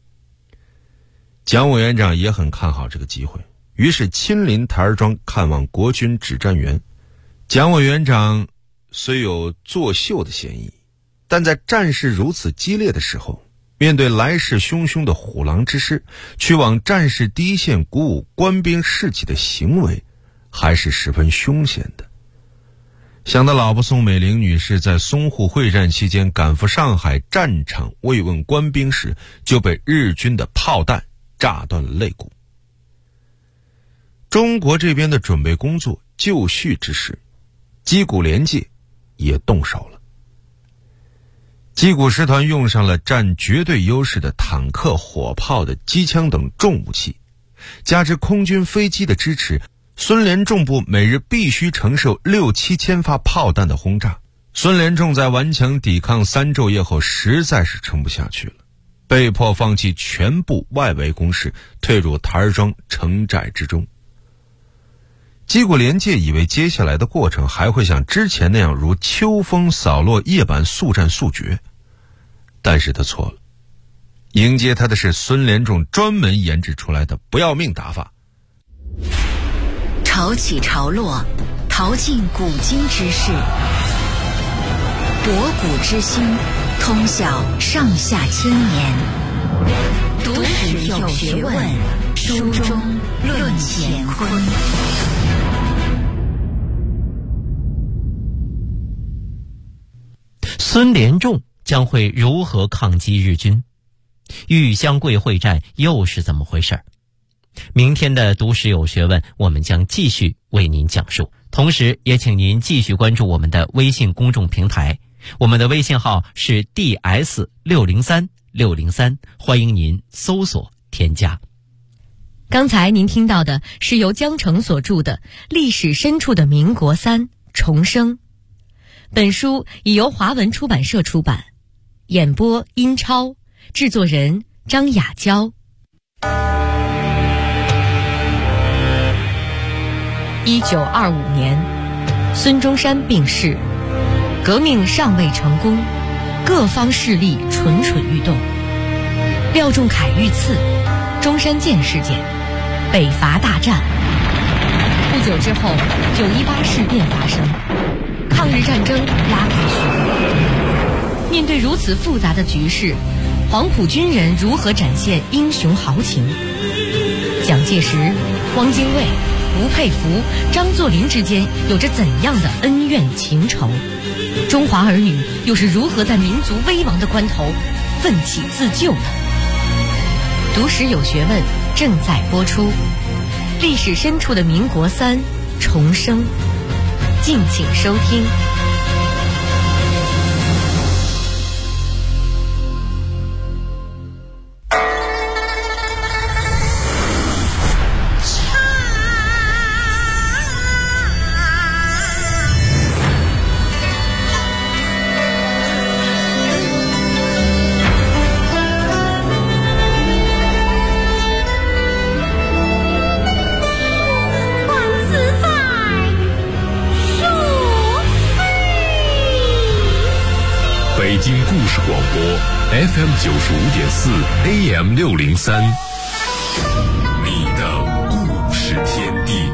G: 蒋委员长也很看好这个机会，于是亲临台儿庄看望国军指战员。蒋委员长虽有作秀的嫌疑，但在战事如此激烈的时候，面对来势汹汹的虎狼之师，去往战事第一线鼓舞官兵士气的行为还是十分凶险的。想到老婆宋美龄女士在淞沪会战期间赶赴上海战场慰问官兵时，就被日军的炮弹炸断了肋骨。中国这边的准备工作就绪之时，矶谷廉介也动手了。矶谷师团用上了占绝对优势的坦克、火炮的机枪等重武器，加之空军飞机的支持，孙连仲部每日必须承受6-7千发炮弹的轰炸。孙连仲在顽强抵抗3昼夜后，实在是撑不下去了，被迫放弃全部外围攻势，退入台儿庄城寨之中。矶谷廉介以为接下来的过程还会像之前那样如秋风扫落叶般速战速决，但是他错了。迎接他的是孙连仲专门研制出来的不要命打法。
B: 潮起潮落，淘尽古今之事，博古之心，通晓上下千年。读史有学问，书中论乾坤。
E: 孙连仲将会如何抗击日军？玉香桂会战又是怎么回事？明天的读史有学问，我们将继续为您讲述。同时也请您继续关注我们的微信公众平台，我们的微信号是 DS603603，欢迎您搜索添加。刚才您听到的是由江澄所著的《历史深处的民国3重生》。本书已由华文出版社出版，演播殷超，制作人张雅娇。1925年，孙中山病逝，革命尚未成功，各方势力蠢蠢欲动。廖仲恺遇刺，中山舰事件，北伐大战。不久之后，918事变发生，抗日战争拉开序幕。面对如此复杂的局势，黄埔军人如何展现英雄豪情？蒋介石、汪精卫、吴佩孚、张作霖之间有着怎样的恩怨情仇？中华儿女又是如何在民族危亡的关头奋起自救呢？读史有学问正在播出，历史深处的民国3重生，敬请收听。
H: 万自在，舒
A: 京故事广播 FM 95.4 AM 603，你的故事天地。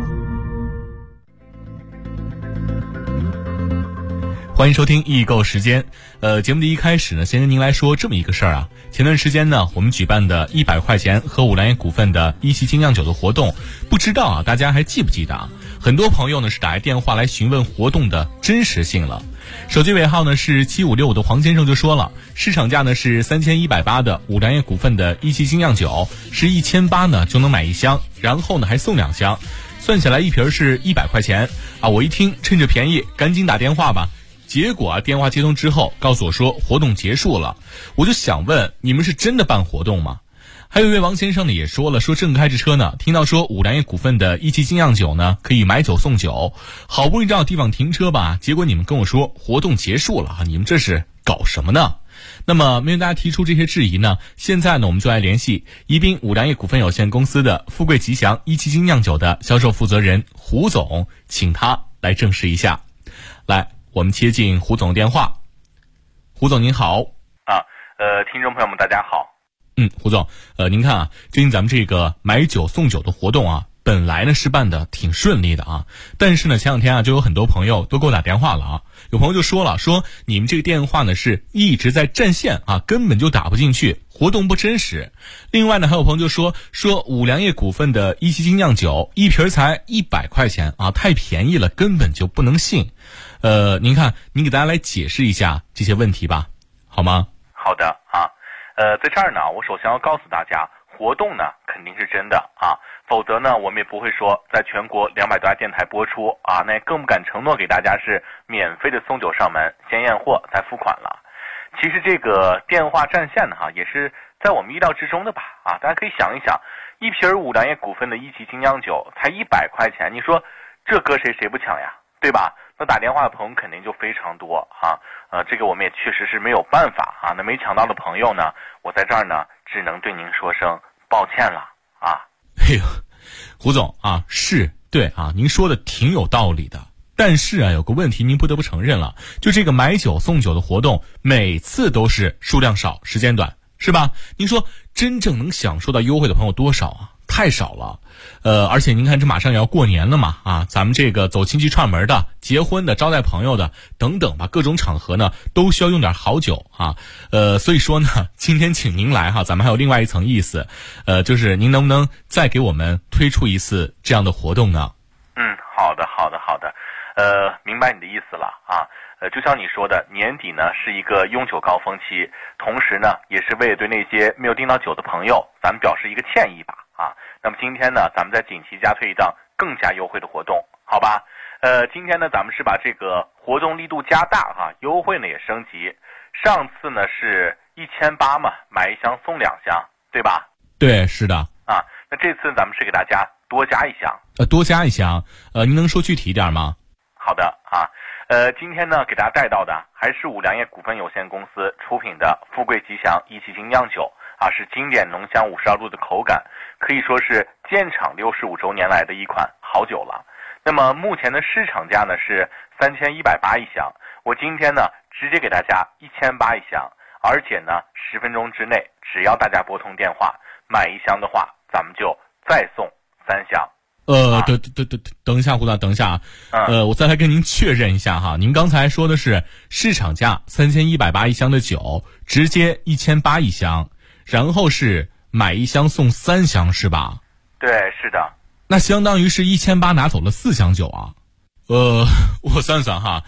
F: 欢迎收听易购时间。节目的一开始呢，先跟您来说这么一个事儿啊。前段时间呢，我们举办的100块钱喝五粮液股份的一汽精酿酒的活动，不知道啊大家还记不记得啊？很多朋友呢是打来电话来询问活动的真实性了。手机尾号呢是7565的黄先生就说了，市场价呢是3180的五粮液股份的一汽精酿酒，是1800呢就能买1箱，然后呢还送2箱，算起来一瓶是100块钱啊！我一听趁着便宜赶紧打电话吧。结果啊，电话接通之后告诉我说活动结束了，我就想问，你们是真的办活动吗？还有一位王先生呢也说了，说正开着车呢，听到说五粮液股份的一汽精酿酒呢可以买酒送酒，好不容易找地方停车吧，结果你们跟我说活动结束了，你们这是搞什么呢？那么面对大家提出这些质疑呢，现在呢我们就来联系宜宾五粮液股份有限公司的富贵吉祥一汽精酿酒的销售负责人胡总，请他来证实一下。来，我们接进胡总的电话。胡总您好。
H: 听众朋友们大家好。
F: 胡总，您看啊，最近咱们这个买酒送酒的活动啊，本来呢是办的挺顺利的啊，但是呢前两天啊就有很多朋友都给我打电话了啊，有朋友就说了，说你们这个电话呢是一直在占线啊，根本就打不进去，活动不真实。另外呢还有朋友就说五粮液股份的一汽精酿酒一瓶才100块钱啊，太便宜了，根本就不能信。您看，您给大家来解释一下这些问题吧，好吗？
H: 好的啊，在这儿呢，我首先要告诉大家，活动呢肯定是真的啊，否则呢我们也不会说在全国200多家电台播出啊，那也更不敢承诺给大家是免费的送酒上门，先验货再付款了。其实这个电话占线呢也是在我们意料之中的吧啊，大家可以想一想，一瓶五粮液股份的一汽精酿酒才100块钱，你说这搁谁不抢呀，对吧？那打电话的朋友肯定就非常多啊，这个我们也确实是没有办法啊。那没抢到的朋友呢，我在这儿呢只能对您说声抱歉了啊。
F: 哎呦，胡总啊，是对啊，您说的挺有道理的。但是啊，有个问题您不得不承认了，就这个买酒送酒的活动，每次都是数量少，时间短，是吧？您说真正能享受到优惠的朋友多少啊？太少了。而且您看这马上也要过年了嘛啊，咱们这个走亲戚串门的、结婚的、招待朋友的等等吧，各种场合呢都需要用点好酒啊。所以说呢，今天请您来哈，咱们还有另外一层意思，就是您能不能再给我们推出一次这样的活动呢？
H: 好的，明白你的意思了啊。就像你说的，年底呢是一个用酒高峰期，同时呢也是为了对那些没有订到酒的朋友，咱们表示一个歉意吧啊。那么今天呢，咱们再紧急加推一档更加优惠的活动，好吧？今天呢，咱们是把这个活动力度加大哈，优惠呢也升级。上次呢是1800嘛，买1箱送2箱，对吧？
F: 对，是的。
H: 啊，那这次咱们是给大家多加1箱。
F: 多加1箱，您能说具体一点吗？
H: 好的啊，今天呢给大家带到的还是五粮液股份有限公司出品的富贵吉祥一汽精酿酒啊，是经典浓香52度的口感，可以说是建厂65周年来的一款好酒了。那么目前的市场价呢是31801箱，我今天呢直接给大家18001箱，而且呢10分钟之内，只要大家拨通电话买1箱的话，咱们就再送3箱。
F: 等一下，胡总，等一下啊，我再来跟您确认一下哈，您刚才说的是市场价31801箱的酒，直接18001箱，然后是买1箱送3箱是吧？
H: 对，是的。
F: 那相当于是1800拿走了4箱酒啊。我算算哈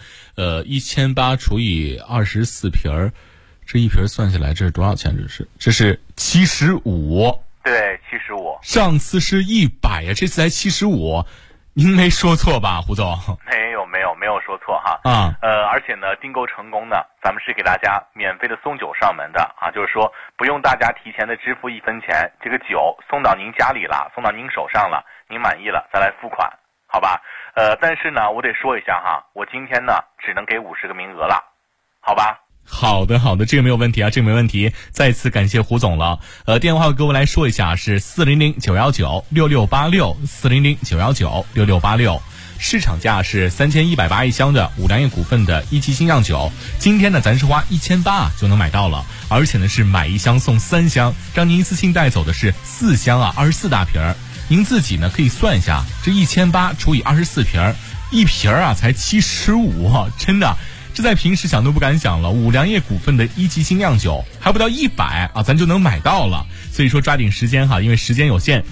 F: ，1800除以24瓶儿，这一瓶算下来这是多少钱？这是75。
H: 对，75。
F: 上次是100呀，这次才75，您没说错吧，胡总？
H: 没有说错哈。而且呢，订购成功呢，咱们是给大家免费的送酒上门的啊，就是说不用大家提前的支付1分钱，这个酒送到您家里了，送到您手上了，您满意了再来付款，好吧？但是呢，我得说一下哈，我今天呢只能给50个名额了，好吧？
F: 好的，这个没有问题啊，这个没问题。再次感谢胡总了。电话给我来说一下是400-919-6686，400-919-6686。 市场价是3180一箱的五粮液股份的一期精酿酒，今天呢咱是花1800就能买到了，而且呢是买1箱送3箱，让您一次性带走的是4箱24大瓶儿。您自己呢可以算一下，这1800除以24瓶儿，一瓶儿才75，真的。这在平时想都不敢想了，五粮液股份的一级精酿酒还不到100咱就能买到了。所以说抓紧时间因为时间有限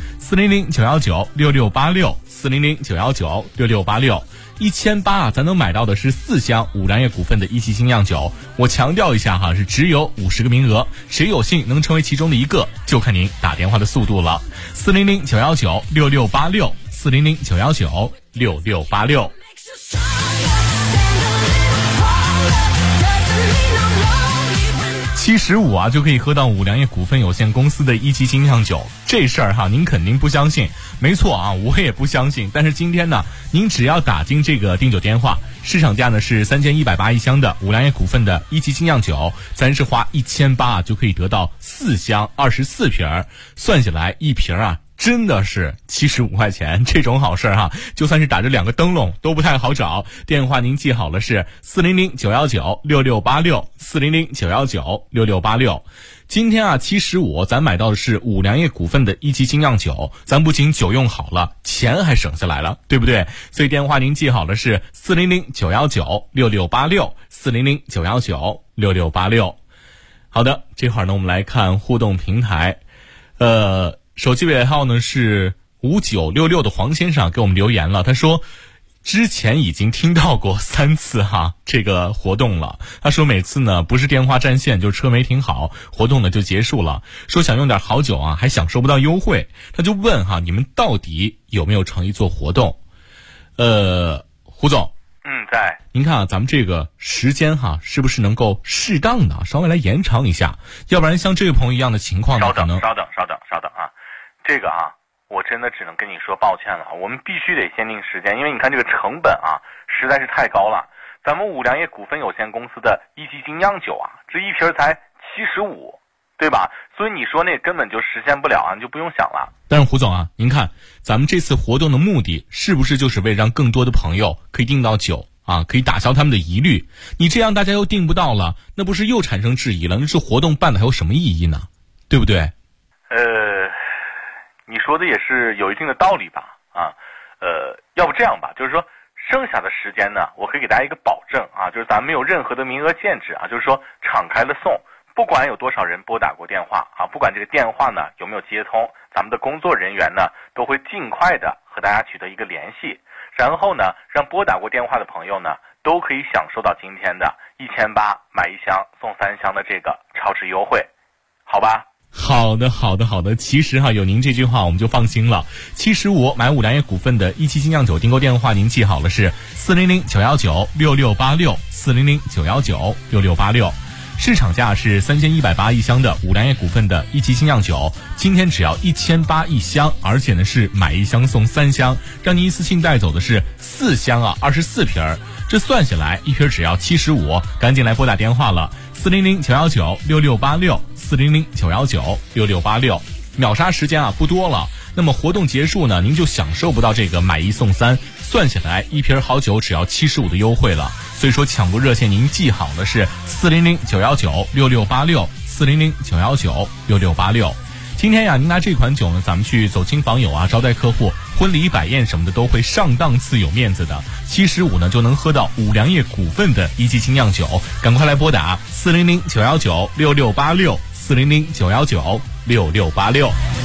F: ，400-919-6686，400-919-6686，1800咱能买到的是4箱五粮液股份的一级精酿酒。我强调一下是只有50个名额，谁有幸能成为其中的一个，就看您打电话的速度了。400-919-6686，400-919-6686。75就可以喝到五粮液股份有限公司的一级精酿酒，这事儿您肯定不相信。没错我也不相信。但是今天呢，您只要打进这个订酒电话，市场价呢是3180一箱的五粮液股份的一级精酿酒，咱是花1800就可以得到4箱24瓶，算下来一瓶真的是75块钱，这种好事就算是打着2个灯笼都不太好找。电话您记好了是400-919-6686，400-919-6686。今天75咱买到的是五粮液股份的一级精酿酒，咱不仅酒用好了，钱还省下来了，对不对？所以电话您记好了是400-919-6686，400-919-6686。好的，这会儿呢我们来看互动平台。手机尾号呢是5966的黄先生给我们留言了，他说之前已经听到过3次这个活动了。他说每次呢不是电话占线就是车没停好，活动呢就结束了，说想用点好酒还享受不到优惠，他就问你们到底有没有诚意做活动？胡总，
H: 在。
F: 您看咱们这个时间是不是能够适当的稍微来延长一下？要不然像这位朋友一样的情况呢，
H: 稍等这个我真的只能跟你说抱歉了，我们必须得限定时间，因为你看这个成本实在是太高了。咱们五粮液股份有限公司的一级精酿酒这一瓶才75，对吧？所以你说那根本就实现不了你就不用想了。
F: 但是胡总您看咱们这次活动的目的是不是就是为让更多的朋友可以订到酒可以打消他们的疑虑？你这样大家又订不到了，那不是又产生质疑了？那这活动办的还有什么意义呢？对不对？
H: 你说的也是有一定的道理吧？要不这样吧，就是说剩下的时间呢，我可以给大家一个保证就是咱没有任何的名额限制就是说敞开了送，不管有多少人拨打过电话不管这个电话呢有没有接通，咱们的工作人员呢都会尽快的和大家取得一个联系，然后呢让拨打过电话的朋友呢都可以享受到今天的1800买1箱送3箱的这个超值优惠，好吧？
F: 好的。其实有您这句话我们就放心了。75买五粮液股份的一期精酿酒订购电话您记好了是400-919-6686，400-919-6686。市场价是3180一箱的五粮液股份的一期精酿酒，今天只要1800一箱，而且呢是买1箱送3箱，让您一次性带走的是4箱24瓶，这算下来一瓶只要75，赶紧来拨打电话了，400-919-6686，400-919-6686。秒杀时间不多了，那么活动结束呢您就享受不到这个买1送3，算下来一瓶好酒只要75的优惠了。所以说抢购热线您记好的是400-919-6686，400-919-6686。今天您拿这款酒呢咱们去走亲访友招待客户，婚礼摆宴什么的都会上档次有面子的。75呢就能喝到五粮液股份的一级精酿酒，赶快来拨打400-919-6686，400-919-6686。